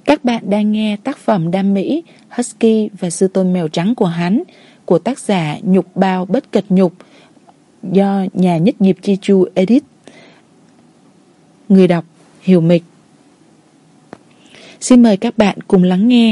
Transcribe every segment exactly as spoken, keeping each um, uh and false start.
Các bạn đang nghe tác phẩm đam mỹ Husky và sư tôn mèo trắng của hắn của tác giả Nhục Bao Bất Cật Nhục do nhà nhất nghiệp Chi Chu edit. Người đọc Hiểu Mịch. Xin mời các bạn cùng lắng nghe.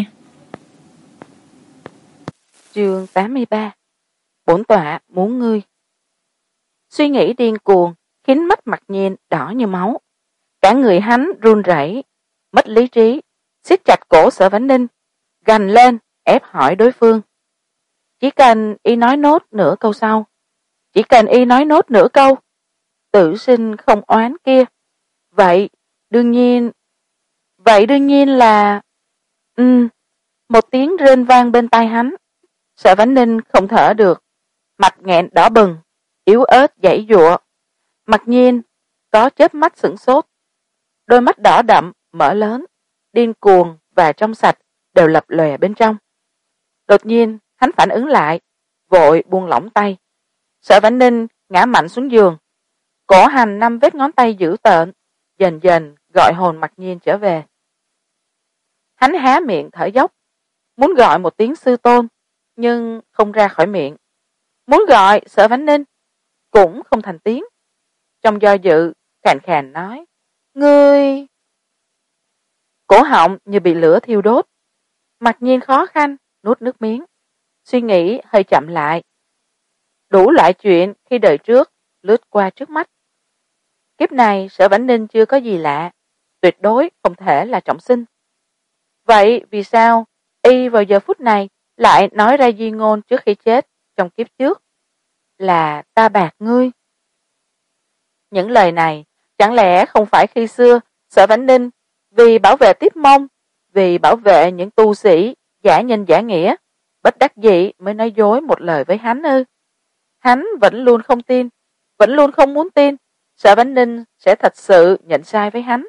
Chương tám mươi ba. Bổn tọa muốn ngươi. Suy nghĩ điên cuồng khiến mắt Mặc Nhiên đỏ như máu, cả người hắn run rẩy, mất lý trí, siết chặt cổ Sở Vãn Ninh, gằn lên ép hỏi đối phương. Chỉ cần y nói nốt nửa câu sau, chỉ cần y nói nốt nửa câu, tử sinh không oán kia, vậy đương nhiên vậy đương nhiên là ừ một tiếng rên vang bên tai hắn. Sở Vãn Ninh không thở được, mặt nghẹn đỏ bừng, yếu ớt giãy giụa. Mặc Nhiên có chớp mắt sửng sốt, đôi mắt đỏ đậm mở lớn, điên cuồng và trong sạch đều lập lòe bên trong. Đột nhiên hắn phản ứng lại, vội buông lỏng tay. Sở Vãn Ninh ngã mạnh xuống giường, cổ hành năm vết ngón tay dữ tợn, dần dần gọi hồn Mặc Nhiên trở về. Hắn há miệng thở dốc, muốn gọi một tiếng sư tôn, nhưng không ra khỏi miệng. Muốn gọi Sở Vãn Ninh, cũng không thành tiếng. Trong do dự, khàn khàn nói, ngươi... Cổ họng như bị lửa thiêu đốt. Mặc Nhiên khó khăn nuốt nước miếng, suy nghĩ hơi chậm lại. Đủ loại chuyện khi đời trước lướt qua trước mắt. Kiếp này Sở Vãn Ninh chưa có gì lạ, tuyệt đối không thể là trọng sinh. Vậy vì sao y vào giờ phút này lại nói ra di ngôn trước khi chết trong kiếp trước là ta bạc ngươi? Những lời này chẳng lẽ không phải khi xưa Sở Vãn Ninh vì bảo vệ Tiếp Mông, vì bảo vệ những tu sĩ giả nhân giả nghĩa, bất đắc dĩ mới nói dối một lời với hắn ư? Hắn vẫn luôn không tin, vẫn luôn không muốn tin Sở Vãn Ninh sẽ thật sự nhận sai với hắn,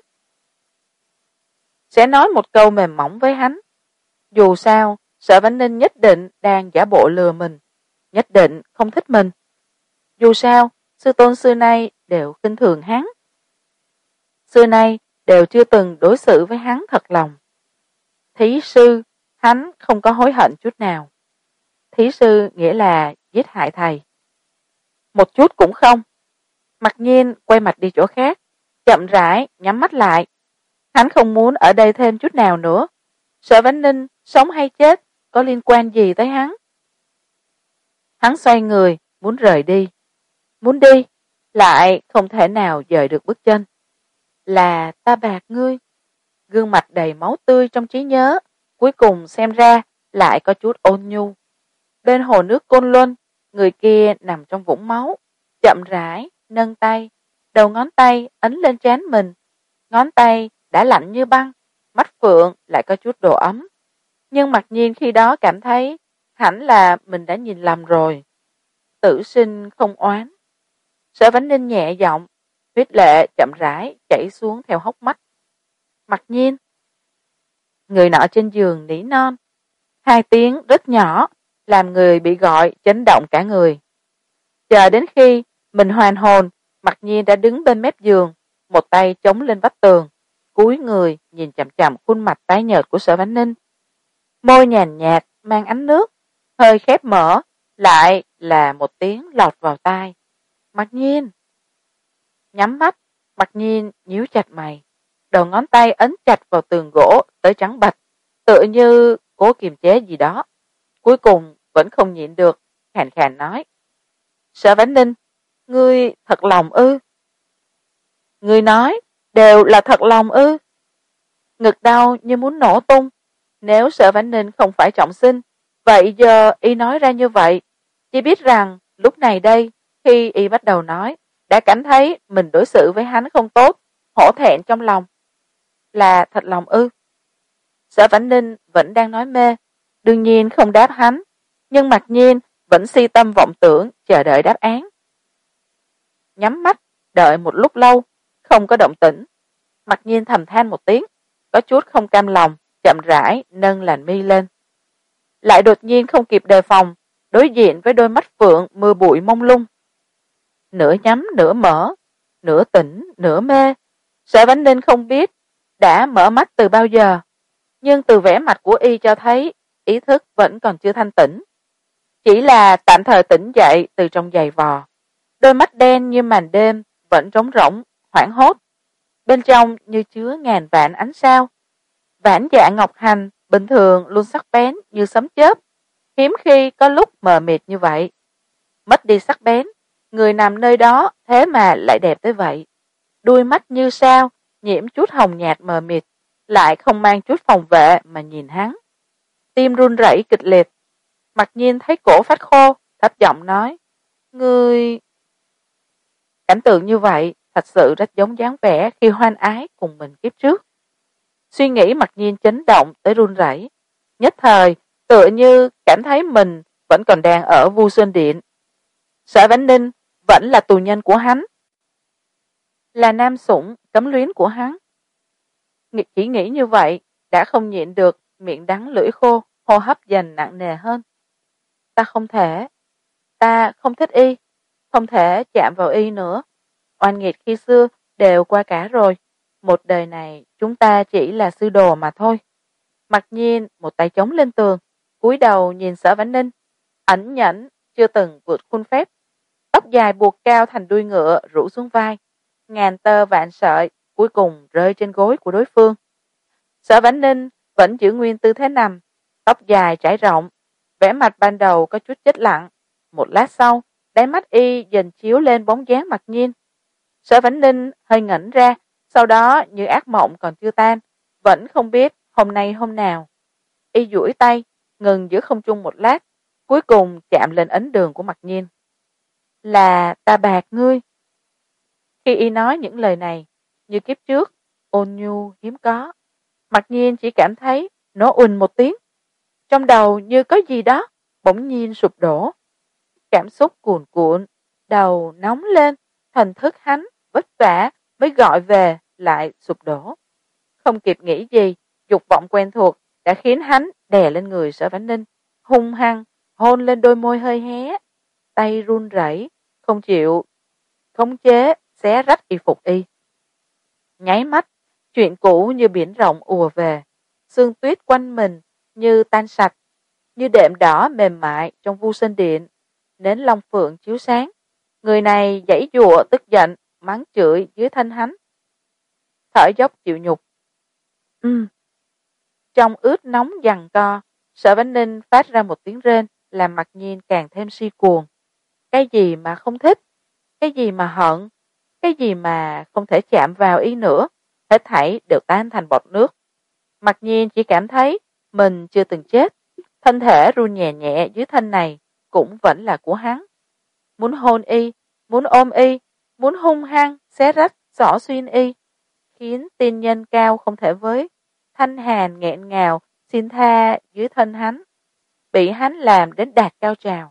sẽ nói một câu mềm mỏng với hắn. Dù sao Sở Vãn Ninh nhất định đang giả bộ lừa mình, nhất định không thích mình. Dù sao sư tôn xưa nay đều khinh thường hắn, xưa nay đều chưa từng đối xử với hắn thật lòng. Thí sư hắn không có hối hận chút nào. Thí sư nghĩa là giết hại thầy? Một chút cũng không. Mặc Nhiên quay mặt đi chỗ khác, chậm rãi nhắm mắt lại. Hắn không muốn ở đây thêm chút nào nữa. Sở Vãn Ninh sống hay chết có liên quan gì tới hắn? Hắn xoay người muốn rời đi, muốn đi lại không thể nào dời được bước chân. Là ta bạc ngươi. Gương mặt đầy máu tươi trong trí nhớ cuối cùng xem ra lại có chút ôn nhu. Bên hồ nước Côn Luân, người kia nằm trong vũng máu, chậm rãi nâng tay, đầu ngón tay ấn lên trán mình. Ngón tay đã lạnh như băng, mắt phượng lại có chút độ ấm. Nhưng Mặc Nhiên khi đó cảm thấy hẳn là mình đã nhìn lầm rồi. Tử sinh không oán. Sở Vãn Ninh nhẹ giọng, huyết lệ chậm rãi chảy xuống theo hốc mắt. Mặc Nhiên. Người nọ trên giường nỉ non, hai tiếng rất nhỏ, làm người bị gọi chấn động cả người. Chờ đến khi mình hoàn hồn, Mặc Nhiên đã đứng bên mép giường, một tay chống lên vách tường, cúi người nhìn chằm chằm khuôn mặt tái nhợt của Sở Vãn Ninh. Môi nhàn nhạt mang ánh nước, hơi khép mở, lại là một tiếng lọt vào tai. Mặc Nhiên. Nhắm mắt, Mặc Nhiên nhíu chặt mày, đầu ngón tay ấn chặt vào tường gỗ tới trắng bạch, tựa như cố kiềm chế gì đó. Cuối cùng vẫn không nhịn được, khàn khàn nói, Sở Vãn Ninh, ngươi thật lòng ư? Ngươi nói đều là thật lòng ư? Ngực đau như muốn nổ tung. Nếu Sở Vãn Ninh không phải trọng sinh, vậy giờ y nói ra như vậy, chỉ biết rằng lúc này đây, khi y bắt đầu nói, đã cảm thấy mình đối xử với hắn không tốt, hổ thẹn trong lòng. Là thật lòng ư? Sở Vãn Ninh vẫn đang nói mê, đương nhiên không đáp hắn, nhưng Mặc Nhiên vẫn si tâm vọng tưởng chờ đợi đáp án. Nhắm mắt đợi một lúc lâu, không có động tĩnh. Mặc Nhiên thầm than một tiếng, có chút không cam lòng, chậm rãi nâng làn mi lên. Lại đột nhiên không kịp đề phòng, đối diện với đôi mắt phượng mưa bụi mông lung. Nửa nhắm nửa mở, nửa tỉnh nửa mê. Sở Vãn Ninh không biết đã mở mắt từ bao giờ. nhưng từ vẻ mặt của y cho thấy ý thức vẫn còn chưa thanh tỉnh, chỉ là tạm thời tỉnh dậy từ trong giày vò. Đôi mắt đen như màn đêm vẫn trống rỗng, hoảng hốt, bên trong như chứa ngàn vạn ánh sao. Vãn dạ ngọc hành bình thường luôn sắc bén như sấm chớp, hiếm khi có lúc mờ mịt như vậy. Mất đi sắc bén, người nằm nơi đó thế mà lại đẹp tới vậy. Đuôi mắt như sao, nhiễm chút hồng nhạt mờ mịt, lại không mang chút phòng vệ mà nhìn hắn. Tim run rẩy kịch liệt. Mặc nhiên thấy cổ phát khô, thấp giọng nói, ngươi... Cảnh tượng như vậy thật sự rất giống dáng vẻ khi hoan ái cùng mình kiếp trước. Suy nghĩ Mặc nhiên chấn động tới run rẩy, nhất thời tựa như cảm thấy mình vẫn còn đang ở Vu Sơn Điện. Sở Vãn Ninh vẫn là tù nhân của hắn, là nam sủng cấm luyến của hắn. Chỉ nghĩ như vậy đã không nhịn được, miệng đắng lưỡi khô, hô hấp dần nặng nề hơn. Ta không thể, ta không thích y, không thể chạm vào y nữa. Oan nghiệt khi xưa đều qua cả rồi, một đời này chúng ta chỉ là sư đồ mà thôi. Mặc nhiên một tay chống lên tường, cúi đầu nhìn Sở Vãn Ninh, ẩn nhẫn chưa từng vượt khuôn phép, tóc dài buộc cao thành đuôi ngựa rủ xuống vai, ngàn tơ vạn sợi cuối cùng rơi trên gối của đối phương. Sở Vãn Ninh vẫn giữ nguyên tư thế nằm, tóc dài trải rộng, vẻ mặt ban đầu có chút chết lặng. Một lát sau, đáy mắt y dần chiếu lên bóng dáng Mặc nhiên. Sở Vãn Ninh hơi ngẩn ra, sau đó như ác mộng còn chưa tan, vẫn không biết hôm nay hôm nào. Y duỗi tay, ngừng giữa không trung một lát, cuối cùng chạm lên ấn đường của Mặc nhiên. Là ta bạc ngươi. Khi y nói những lời này, như kiếp trước, ôn nhu hiếm có, Mặc nhiên chỉ cảm thấy nó uỳnh một tiếng, trong đầu như có gì đó bỗng nhiên sụp đổ. Cảm xúc cuồn cuộn, đầu nóng lên, thần thức hắn vất vả mới gọi về lại sụp đổ. Không kịp nghĩ gì, dục vọng quen thuộc đã khiến hắn đè lên người Sở Vãn Ninh, hung hăng hôn lên đôi môi hơi hé, tay run rẩy không chịu khống chế xé rách y phục y. Nháy mắt, chuyện cũ như biển rộng ùa về, sương tuyết quanh mình như tan sạch, như đệm đỏ mềm mại trong Vu Sơn Điện, nến long phượng chiếu sáng. Người này giãy giụa tức giận, mắng chửi dưới thân hắn, thở dốc chịu nhục. Ừ. Trong ướt nóng giằng co, Sở Vãn Ninh phát ra một tiếng rên, làm Mặc nhiên càng thêm si cuồng. Cái gì mà không thích, cái gì mà hận, cái gì mà không thể chạm vào y nữa, hết thảy đều tan thành bọt nước. Mặc nhiên chỉ cảm thấy mình chưa từng chết, thân thể run nhẹ nhẹ dưới thân này cũng vẫn là của hắn. Muốn hôn y, muốn ôm y, muốn hung hăng xé rách xỏ xuyên y, khiến tiên nhân cao không thể với, thanh hàn nghẹn ngào xin tha dưới thân hắn, bị hắn làm đến đạt cao trào.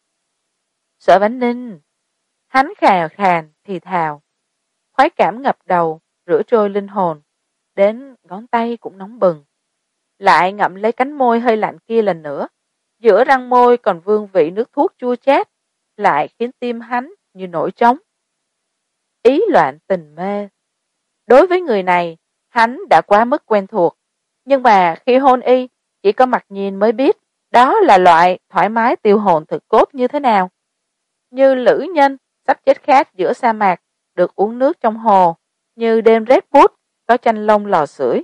Sở Vãn Ninh, hắn khà khàn thì thào, khoái cảm ngập đầu, rửa trôi linh hồn, đến ngón tay cũng nóng bừng. Lại ngậm lấy cánh môi hơi lạnh kia lần nữa, giữa răng môi còn vương vị nước thuốc chua chát, lại khiến tim hắn như nổi trống. Ý loạn tình mê. Đối với người này, hắn đã quá mức quen thuộc, nhưng mà khi hôn y, chỉ có Mặc nhiên mới biết đó là loại thoải mái tiêu hồn thực cốt như thế nào. Như lữ nhân sắp chết khát giữa sa mạc, được uống nước trong hồ, như đêm rét buốt có chanh lông lò sưởi.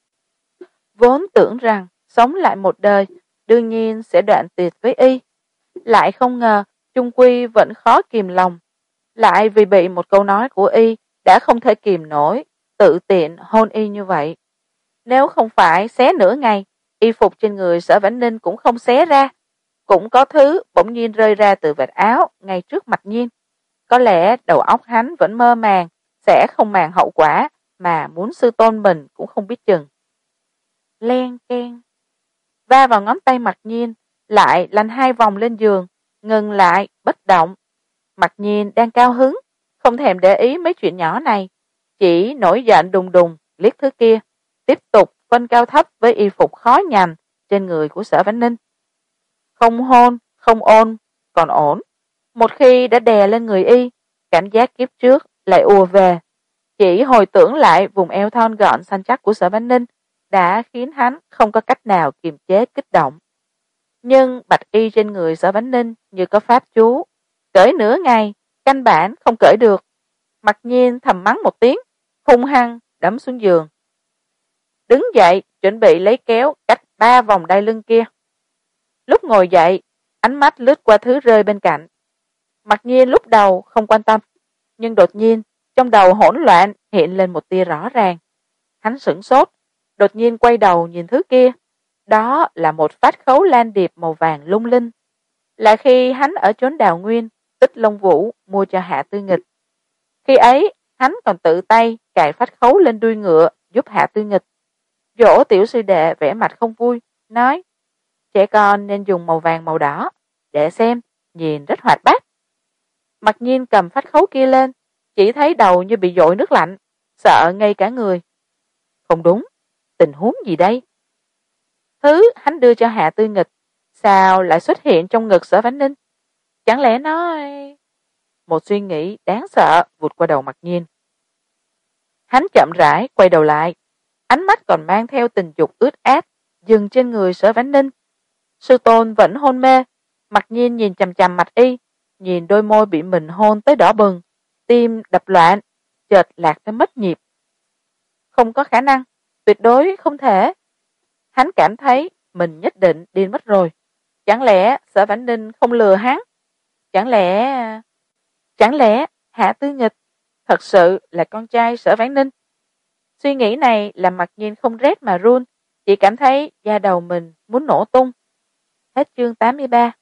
Vốn tưởng rằng sống lại một đời đương nhiên sẽ đoạn tuyệt với y, lại không ngờ chung quy vẫn khó kìm lòng, lại vì bị một câu nói của y đã không thể kìm nổi, tự tiện hôn y như vậy. Nếu không phải xé nửa ngày, y phục trên người Sở Vãn Ninh cũng không xé ra, cũng có thứ bỗng nhiên rơi ra từ vạt áo ngay trước Mặc nhiên. Có lẽ đầu óc hắn vẫn mơ màng, sẽ không màng hậu quả, mà muốn sư tôn mình cũng không biết chừng. Len keng, va vào ngón tay Mặc nhiên, lại lăn hai vòng lên giường, ngừng lại bất động. Mặc nhiên đang cao hứng, không thèm để ý mấy chuyện nhỏ này, chỉ nổi giận đùng đùng liếc thứ kia, tiếp tục phân cao thấp với y phục khó nhằn trên người của Sở Vãn Ninh. Không hôn, không ôn, còn ổn. Một khi đã đè lên người y, cảm giác kiếp trước lại ùa về. Chỉ hồi tưởng lại vùng eo thon gọn săn chắc của Sở Vãn Ninh, đã khiến hắn không có cách nào kiềm chế kích động. Nhưng bạch y trên người Sở Vãnh Ninh như có pháp chú, cởi nửa ngày, căn bản không cởi được. Mặc nhiên thầm mắng một tiếng, hung hăng đấm xuống giường. Đứng dậy, chuẩn bị lấy kéo cách ba vòng đai lưng kia. Lúc ngồi dậy, ánh mắt lướt qua thứ rơi bên cạnh. Mặc nhiên lúc đầu không quan tâm, nhưng đột nhiên trong đầu hỗn loạn hiện lên một tia rõ ràng. Hắn sửng sốt, đột nhiên quay đầu nhìn thứ kia. Đó là một phát khấu lan điệp màu vàng lung linh. Là khi hắn ở chốn Đào Nguyên, Tích Long Vũ mua cho Hạ Tư Nghịch. Khi ấy, hắn còn tự tay cài phát khấu lên đuôi ngựa giúp Hạ Tư Nghịch. Dỗ tiểu sư đệ vẻ mặt không vui, nói: trẻ con nên dùng màu vàng màu đỏ, để xem, nhìn rất hoạt bát. Mặc nhiên cầm phát khấu kia lên, chỉ thấy đầu như bị dội nước lạnh, sợ ngây cả người. Không đúng, tình huống gì đây? Thứ hắn đưa cho Hạ Tư Nghịch, sao lại xuất hiện trong ngực Sở Vãnh Ninh? Chẳng lẽ nói... Một suy nghĩ đáng sợ vụt qua đầu Mặc nhiên. Hắn chậm rãi quay đầu lại, ánh mắt còn mang theo tình dục ướt át, dừng trên người Sở Vãnh Ninh. Sư tôn vẫn hôn mê, Mặc nhiên nhìn chằm chằm Mạch Y, nhìn đôi môi bị mình hôn tới đỏ bừng, tim đập loạn, chợt lạc tới mất nhịp. Không có khả năng, tuyệt đối không thể. Hắn cảm thấy mình nhất định điên mất rồi. Chẳng lẽ Sở Vãnh Ninh không lừa hắn? Chẳng lẽ... Chẳng lẽ Hạ Tư Nghịch thật sự là con trai Sở Vãnh Ninh? Suy nghĩ này làm Mặc nhiên không rét mà run, chỉ cảm thấy da đầu mình muốn nổ tung. Hết chương tám mươi ba.